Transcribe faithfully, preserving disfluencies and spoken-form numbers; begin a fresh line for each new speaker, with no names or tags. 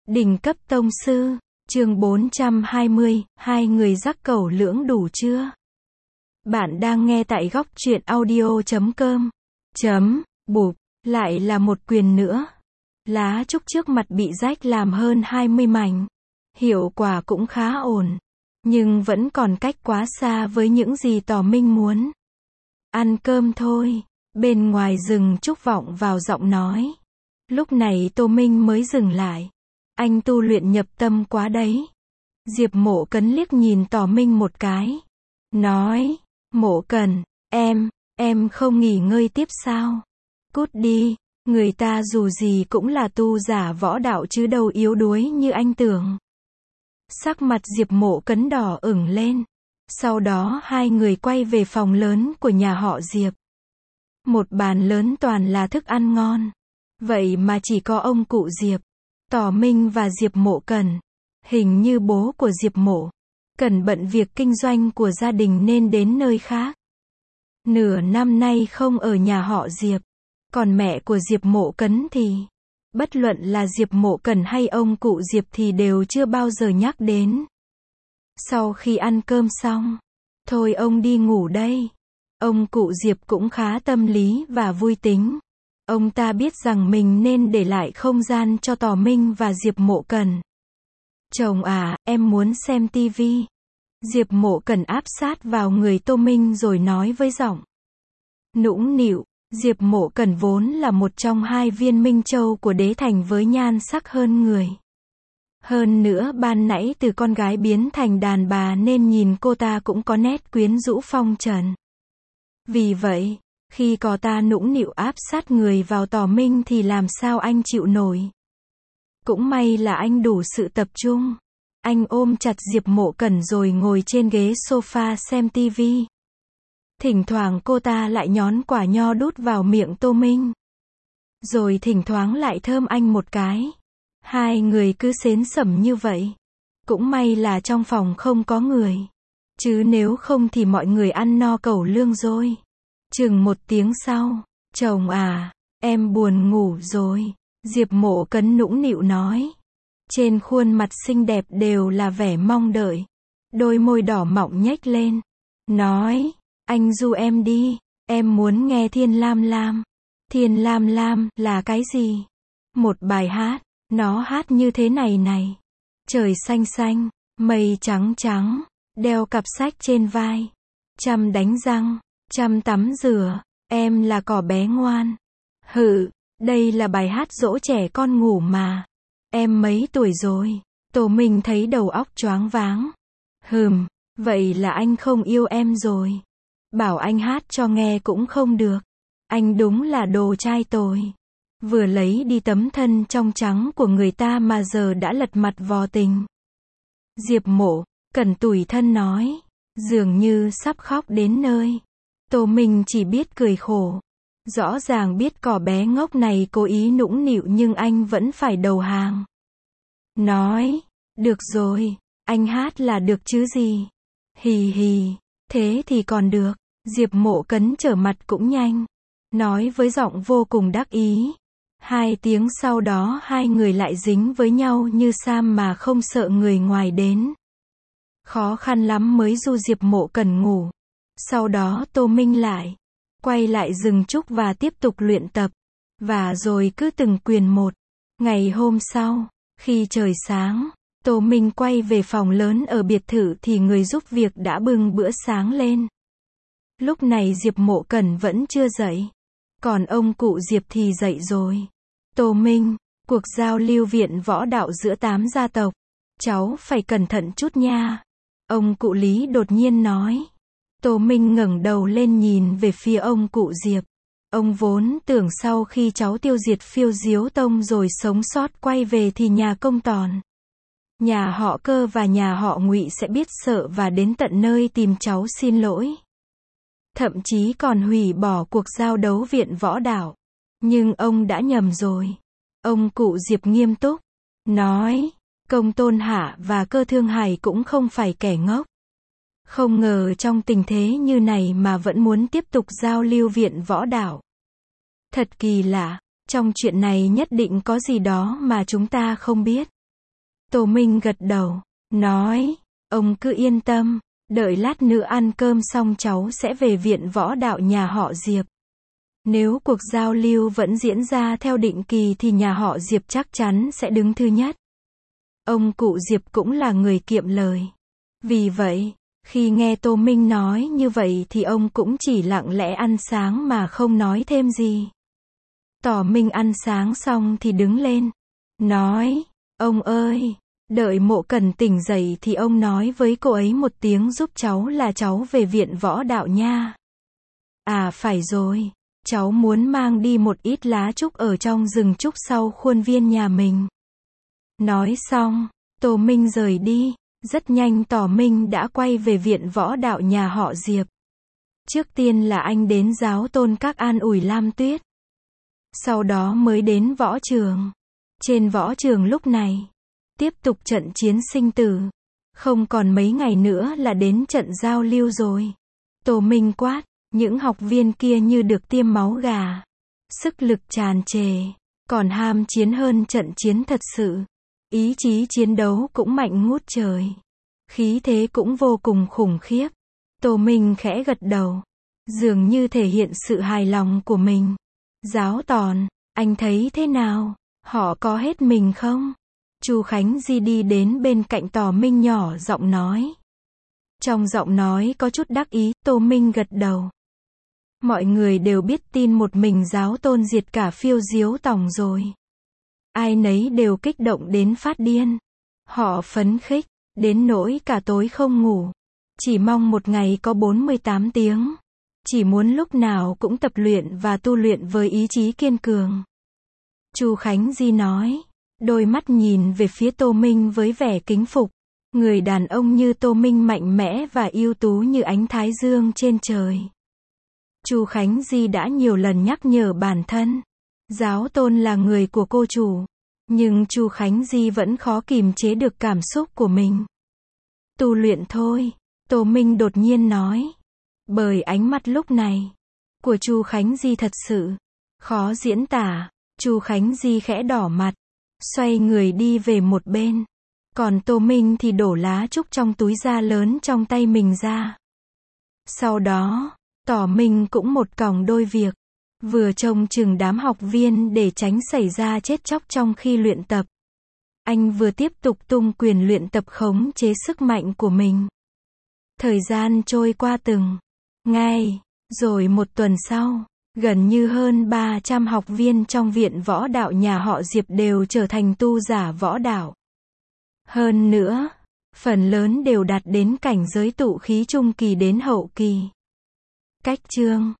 Đỉnh cấp tông sư, chương bốn trăm hai mươi, hai người dắt cẩu lưỡng đủ chưa? Bạn đang nghe tại góc truyện audio chấm com. Chấm, bụp, lại là một quyền nữa. Lá trúc trước mặt bị rách làm hơn hai mươi mảnh. Hiệu quả cũng khá ổn. Nhưng vẫn còn cách quá xa với những gì tỏ minh muốn. Ăn cơm thôi. Bên ngoài rừng trúc vọng vào giọng nói. Lúc này Tô Minh mới dừng lại. Anh tu luyện nhập tâm quá đấy. Diệp Mộ Cấn liếc nhìn Tỏ Minh một cái. Nói, Mộ Cần, em, em không nghỉ ngơi tiếp sao? Cút đi, người ta dù gì cũng là tu giả võ đạo chứ đâu yếu đuối như anh tưởng. Sắc mặt Diệp Mộ Cấn đỏ ửng lên. Sau đó hai người quay về phòng lớn của nhà họ Diệp. Một bàn lớn toàn là thức ăn ngon. Vậy mà chỉ có ông cụ Diệp, Tỏ Minh và Diệp Mộ Cần. Hình như bố của Diệp Mộ Cần bận việc kinh doanh của gia đình nên đến nơi khác. Nửa năm nay không ở nhà họ Diệp. Còn mẹ của Diệp Mộ Cấn thì, bất luận là Diệp Mộ Cần hay ông cụ Diệp thì đều chưa bao giờ nhắc đến. Sau khi ăn cơm xong, thôi ông đi ngủ đây. Ông cụ Diệp cũng khá tâm lý và vui tính. Ông ta biết rằng mình nên để lại không gian cho Tỏ Minh và Diệp Mộ Cần. Chồng à, em muốn xem tivi. Diệp Mộ Cần áp sát vào người Tô Minh rồi nói với giọng nũng nịu. Diệp Mộ Cần vốn là một trong hai viên minh châu của đế thành với nhan sắc hơn người. Hơn nữa ban nãy từ con gái biến thành đàn bà nên nhìn cô ta cũng có nét quyến rũ phong trần. Vì vậy, khi có ta nũng nịu áp sát người vào Tỏ Minh thì làm sao anh chịu nổi. Cũng may là anh đủ sự tập trung. Anh ôm chặt Diệp Mộ Cần rồi ngồi trên ghế sofa xem tivi. Thỉnh thoảng cô ta lại nhón quả nho đút vào miệng Tô Minh. Rồi thỉnh thoảng lại thơm anh một cái. Hai người cứ xến xẩm như vậy. Cũng may là trong phòng không có người. Chứ nếu không thì mọi người ăn no cẩu lương rồi. Chừng một tiếng sau, chồng à, em buồn ngủ rồi. Diệp Mộ Cấn nũng nịu nói. Trên khuôn mặt xinh đẹp đều là vẻ mong đợi. Đôi môi đỏ mọng nhếch lên. Nói, anh du em đi, em muốn nghe Thiên Lam Lam. Thiên Lam Lam là cái gì? Một bài hát, nó hát như thế này này. Trời xanh xanh, mây trắng trắng, đeo cặp sách trên vai. Chăm đánh răng, chăm tắm rửa, em là cỏ bé ngoan. Hự, đây là bài hát dỗ trẻ con ngủ mà. Em mấy tuổi rồi? Tô Minh thấy đầu óc choáng váng. Hừm, vậy là anh không yêu em rồi. Bảo anh hát cho nghe cũng không được. Anh đúng là đồ trai tồi. Vừa lấy đi tấm thân trong trắng của người ta mà giờ đã lật mặt vò tình. Diệp Mộ Cần tủi thân nói. Dường như sắp khóc đến nơi. Tô Minh chỉ biết cười khổ. Rõ ràng biết cỏ bé ngốc này cố ý nũng nịu nhưng anh vẫn phải đầu hàng. Nói, được rồi, anh hát là được chứ gì. Hì hì, thế thì còn được. Diệp Mộ Cấn trở mặt cũng nhanh. Nói với giọng vô cùng đắc ý. Hai tiếng sau đó hai người lại dính với nhau như Sam mà không sợ người ngoài đến. Khó khăn lắm mới du Diệp Mộ Cần ngủ. Sau đó Tô Minh lại quay lại rừng trúc và tiếp tục luyện tập. Và rồi cứ từng quyền một. Ngày hôm sau, khi trời sáng, Tô Minh quay về phòng lớn ở biệt thự thì người giúp việc đã bưng bữa sáng lên. Lúc này Diệp Mộ Cần vẫn chưa dậy. Còn ông cụ Diệp thì dậy rồi. Tô Minh, cuộc giao lưu viện võ đạo giữa tám gia tộc. Cháu phải cẩn thận chút nha. Ông cụ Lý đột nhiên nói. Tô Minh ngẩng đầu lên nhìn về phía ông cụ Diệp. Ông vốn tưởng sau khi cháu tiêu diệt Phiêu Diếu Tông rồi sống sót quay về thì nhà Công Tòn, nhà họ Cơ và nhà họ Ngụy sẽ biết sợ và đến tận nơi tìm cháu xin lỗi. Thậm chí còn hủy bỏ cuộc giao đấu viện võ đạo. Nhưng ông đã nhầm rồi. Ông cụ Diệp nghiêm túc nói, Công Tôn Hạ và Cơ Thương Hải cũng không phải kẻ ngốc. Không ngờ trong tình thế như này mà vẫn muốn tiếp tục giao lưu viện võ đạo. Thật kỳ lạ, trong chuyện này nhất định có gì đó mà chúng ta không biết. Tô Minh gật đầu, nói, ông cứ yên tâm, đợi lát nữa ăn cơm xong cháu sẽ về viện võ đạo nhà họ Diệp. Nếu cuộc giao lưu vẫn diễn ra theo định kỳ thì nhà họ Diệp chắc chắn sẽ đứng thứ nhất. Ông cụ Diệp cũng là người kiệm lời. Vì vậy, khi nghe Tô Minh nói như vậy thì ông cũng chỉ lặng lẽ ăn sáng mà không nói thêm gì. Tỏ Minh ăn sáng xong thì đứng lên, nói, ông ơi, đợi Mộ Cần tỉnh dậy thì ông nói với cô ấy một tiếng giúp cháu là cháu về viện võ đạo nha. À phải rồi, cháu muốn mang đi một ít lá trúc ở trong rừng trúc sau khuôn viên nhà mình. Nói xong, Tô Minh rời đi. Rất nhanh Tỏ Minh đã quay về viện võ đạo nhà họ Diệp. Trước tiên là anh đến giáo tôn các an ủi Lam Tuyết. Sau đó mới đến võ trường. Trên võ trường lúc này, tiếp tục trận chiến sinh tử. Không còn mấy ngày nữa là đến trận giao lưu rồi. Tô Minh quát, những học viên kia như được tiêm máu gà. Sức lực tràn trề, còn ham chiến hơn trận chiến thật sự. Ý chí chiến đấu cũng mạnh ngút trời. Khí thế cũng vô cùng khủng khiếp. Tô Minh khẽ gật đầu. Dường như thể hiện sự hài lòng của mình. Giáo Tòn, anh thấy thế nào? Họ có hết mình không? Chu Khánh Di đi đến bên cạnh Tỏ Minh nhỏ giọng nói. Trong giọng nói có chút đắc ý, Tô Minh gật đầu. Mọi người đều biết tin một mình giáo tôn diệt cả phiêu diếu tòng rồi. Ai nấy đều kích động đến phát điên. Họ phấn khích, đến nỗi cả tối không ngủ. Chỉ mong một ngày có bốn mươi tám tiếng. Chỉ muốn lúc nào cũng tập luyện và tu luyện với ý chí kiên cường. Chu Khánh Di nói, đôi mắt nhìn về phía Tô Minh với vẻ kính phục. Người đàn ông như Tô Minh mạnh mẽ và ưu tú như ánh thái dương trên trời. Chu Khánh Di đã nhiều lần nhắc nhở bản thân. Giáo tôn là người của cô chủ. Nhưng Chu Khánh Di vẫn khó kìm chế được cảm xúc của mình. Tu luyện thôi, Tô Minh đột nhiên nói. Bởi ánh mắt lúc này của Chu Khánh Di thật sự khó diễn tả. Chu Khánh Di khẽ đỏ mặt, xoay người đi về một bên. Còn Tô Minh thì đổ lá trúc trong túi da lớn trong tay mình ra. Sau đó, Tỏ Minh cũng một còng đôi việc. Vừa trông chừng đám học viên để tránh xảy ra chết chóc trong khi luyện tập. Anh vừa tiếp tục tung quyền luyện tập khống chế sức mạnh của mình. Thời gian trôi qua từng ngày, rồi một tuần sau, gần như hơn ba trăm học viên trong viện võ đạo nhà họ Diệp đều trở thành tu giả võ đạo. Hơn nữa, phần lớn đều đạt đến cảnh giới tụ khí trung kỳ đến hậu kỳ. Cách chương